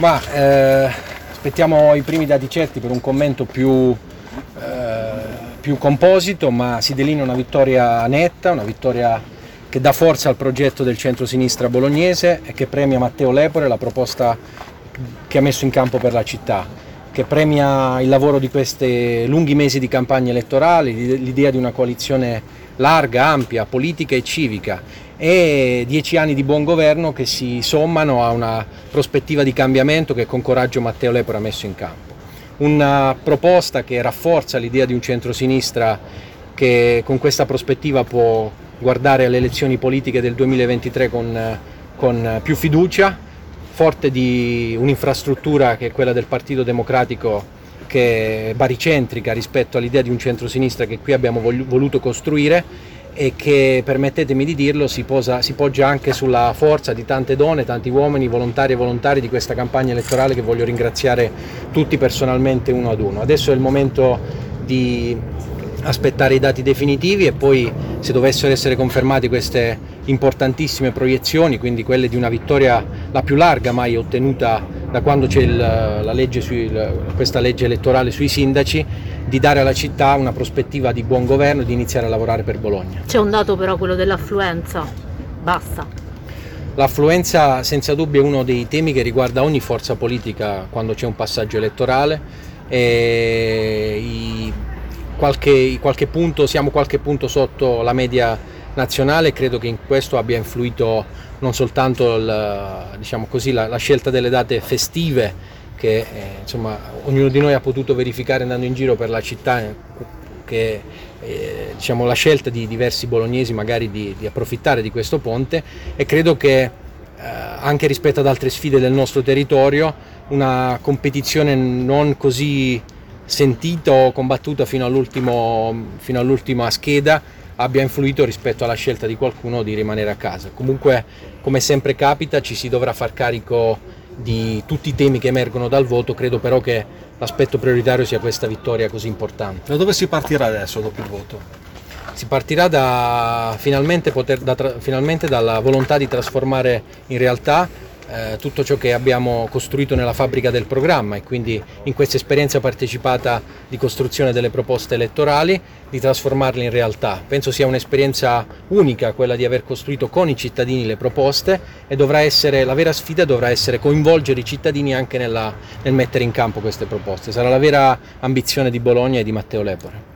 Aspettiamo i primi dati certi per un commento più composito, ma si delinea una vittoria netta, una vittoria che dà forza al progetto del centro-sinistra bolognese e che premia Matteo Lepore, la proposta che ha messo in campo per la città, che premia il lavoro di questi lunghi mesi di campagna elettorale, l'idea di una coalizione larga, ampia, politica e civica, e 10 anni di buon governo che si sommano a una prospettiva di cambiamento che con coraggio Matteo Lepore ha messo in campo. Una proposta che rafforza l'idea di un centrosinistra che con questa prospettiva può guardare alle elezioni politiche del 2023 con più fiducia, forte di un'infrastruttura che è quella del Partito Democratico, che è baricentrica rispetto all'idea di un centrosinistra che qui abbiamo voluto costruire e che, permettetemi di dirlo, si poggia anche sulla forza di tante donne, tanti uomini, volontari e volontari di questa campagna elettorale, che voglio ringraziare tutti personalmente uno ad uno. Adesso è il momento di aspettare i dati definitivi e poi, se dovessero essere confermate queste importantissime proiezioni, quindi quelle di una vittoria la più larga mai ottenuta da quando c'è questa legge elettorale sui sindaci, di dare alla città una prospettiva di buon governo e di iniziare a lavorare per Bologna. C'è un dato però, quello dell'affluenza, basta. L'affluenza senza dubbio è uno dei temi che riguarda ogni forza politica quando c'è un passaggio elettorale. Siamo qualche punto sotto la media nazionale, credo che in questo abbia influito non soltanto la scelta delle date festive, che ognuno di noi ha potuto verificare andando in giro per la città, che la scelta di diversi bolognesi magari di approfittare di questo ponte, e credo che anche rispetto ad altre sfide del nostro territorio una competizione non così sentita o combattuta fino all'ultima scheda abbia influito rispetto alla scelta di qualcuno di rimanere a casa. Comunque, come sempre capita, ci si dovrà far carico di tutti i temi che emergono dal voto. Credo però che l'aspetto prioritario sia questa vittoria così importante. Da dove si partirà adesso dopo il voto? Si partirà finalmente dalla volontà di trasformare in realtà tutto ciò che abbiamo costruito nella fabbrica del programma, e quindi in questa esperienza partecipata di costruzione delle proposte elettorali, di trasformarle in realtà. Penso sia un'esperienza unica quella di aver costruito con i cittadini le proposte, e la vera sfida dovrà essere coinvolgere i cittadini anche nel mettere in campo queste proposte. Sarà la vera ambizione di Bologna e di Matteo Lepore.